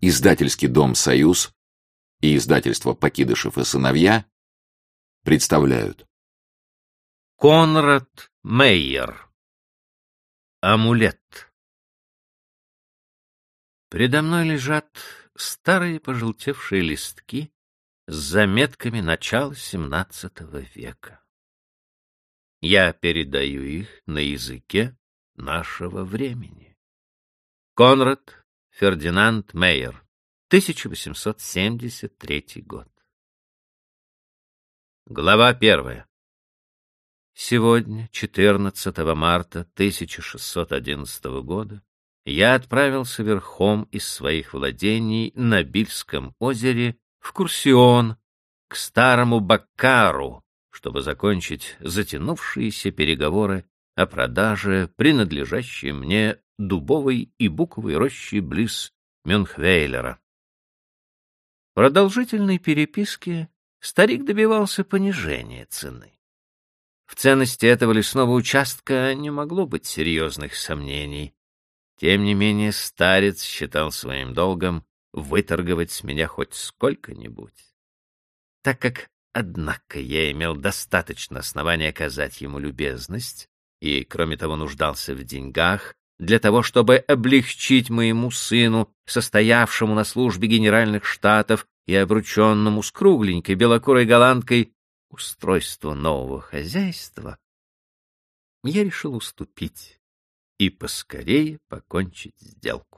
Издательский дом «Союз» и издательство «Покидышев и сыновья» представляют. Конрад Мейер. Амулет. Предо мной лежат старые пожелтевшие листки с заметками начала XVII века. Я передаю их на языке нашего времени. Конрад Фердинанд Мейер, 1873 год. Глава 1. Сегодня, 14 марта 1611 года, я отправился верхом из своих владений на Бильском озере в Курсион к старому Баккару, чтобы закончить затянувшиеся переговоры о продаже принадлежащей мне дубовой и буковой рощи близ Мюнхвейлера. В продолжительной переписке старик добивался понижения цены. В ценности этого лесного участка не могло быть серьезных сомнений. Тем не менее, старец считал своим долгом выторговать с меня хоть сколько-нибудь. Так как, однако, я имел достаточно оснований оказать ему любезность и, кроме того, нуждался в деньгах для того, чтобы облегчить моему сыну, состоявшему на службе Генеральных Штатов и обрученному с кругленькой белокурой голландкой, устройство нового хозяйства, я решил уступить и поскорее покончить сделку.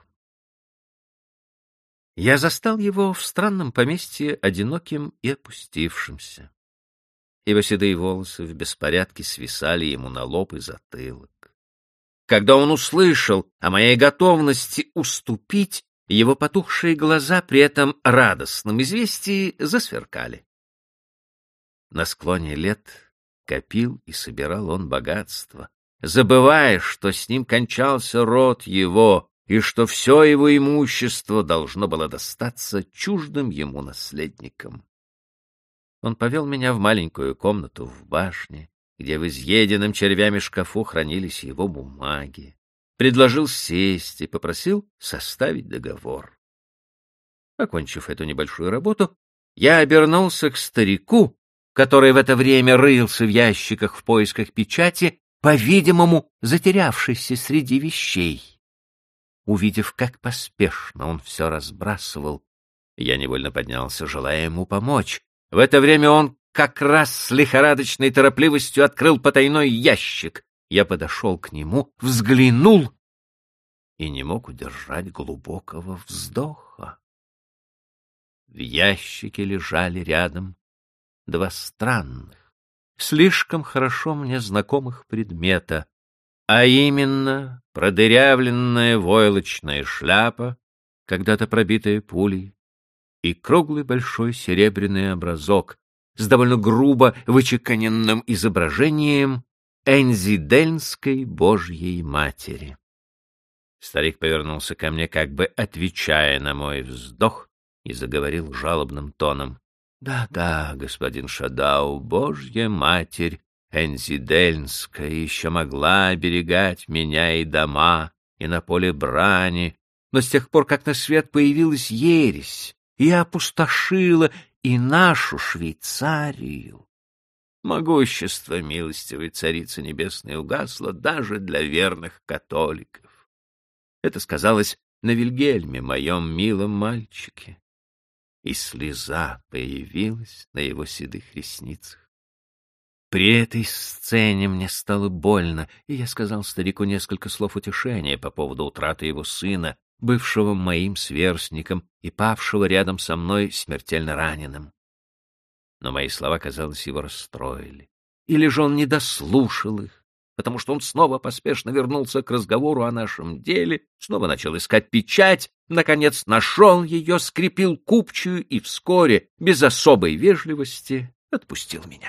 Я застал его в странном поместье одиноким и опустившимся. Его седые волосы в беспорядке свисали ему на лоб и затылок. Когда он услышал о моей готовности уступить, его потухшие глаза при этом радостном известии засверкали. На склоне лет копил и собирал он богатство, забывая, что с ним кончался род его и что все его имущество должно было достаться чуждым ему наследникам. Он повел меня в маленькую комнату в башне, где в изъеденном червями шкафу хранились его бумаги, предложил сесть и попросил составить договор. Окончив эту небольшую работу, я обернулся к старику, который в это время рылся в ящиках в поисках печати, по-видимому, затерявшийся среди вещей. Увидев, как поспешно он все разбрасывал, я невольно поднялся, желая ему помочь. В это время он как раз с лихорадочной торопливостью открыл потайной ящик. Я подошел к нему, взглянул и не мог удержать глубокого вздоха. В ящике лежали рядом два странных, слишком хорошо мне знакомых предмета, а именно продырявленная войлочная шляпа, когда-то пробитая пулей, и круглый большой серебряный образок с довольно грубо вычеканенным изображением Энзидельнской Божьей Матери. Старик повернулся ко мне, как бы отвечая на мой вздох, и заговорил жалобным тоном. «Да, господин Шадау, Божья Матерь Энзидельнская еще могла оберегать меня и дома, и на поле брани, но с тех пор, как на свет появилась ересь, и опустошила и нашу Швейцарию. Могущество милостивой Царицы Небесной угасло даже для верных католиков. Это сказалось на Вильгельме, моем милом мальчике, и слеза появилась на его седых ресницах. При этой сцене мне стало больно, и я сказал старику несколько слов утешения по поводу утраты его сына, бывшего моим сверстником и павшего рядом со мной смертельно раненым. Но мои слова, казалось, его расстроили. Или же он не дослушал их, потому что он снова поспешно вернулся к разговору о нашем деле, снова начал искать печать, наконец нашел ее, скрепил купчую и вскоре, без особой вежливости, отпустил меня.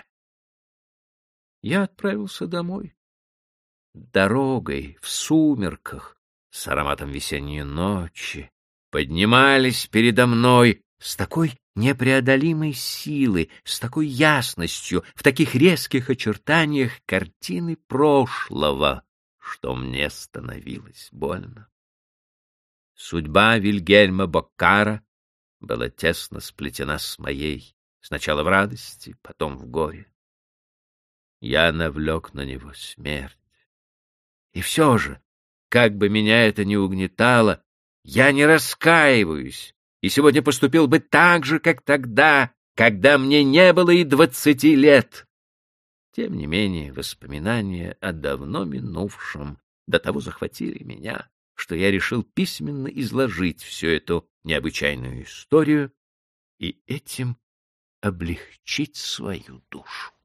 Я отправился домой. Дорогой, в сумерках, с ароматом весенней ночи, поднимались передо мной с такой непреодолимой силой, с такой ясностью, в таких резких очертаниях картины прошлого, что мне становилось больно. Судьба Вильгельма Боккара была тесно сплетена с моей, сначала в радости, потом в горе. Я навлек на него смерть. И все же, как бы меня это ни угнетало, я не раскаиваюсь, и сегодня поступил бы так же, как тогда, когда мне не было и 20 лет. Тем не менее, воспоминания о давно минувшем до того захватили меня, что я решил письменно изложить всю эту необычайную историю и этим облегчить свою душу.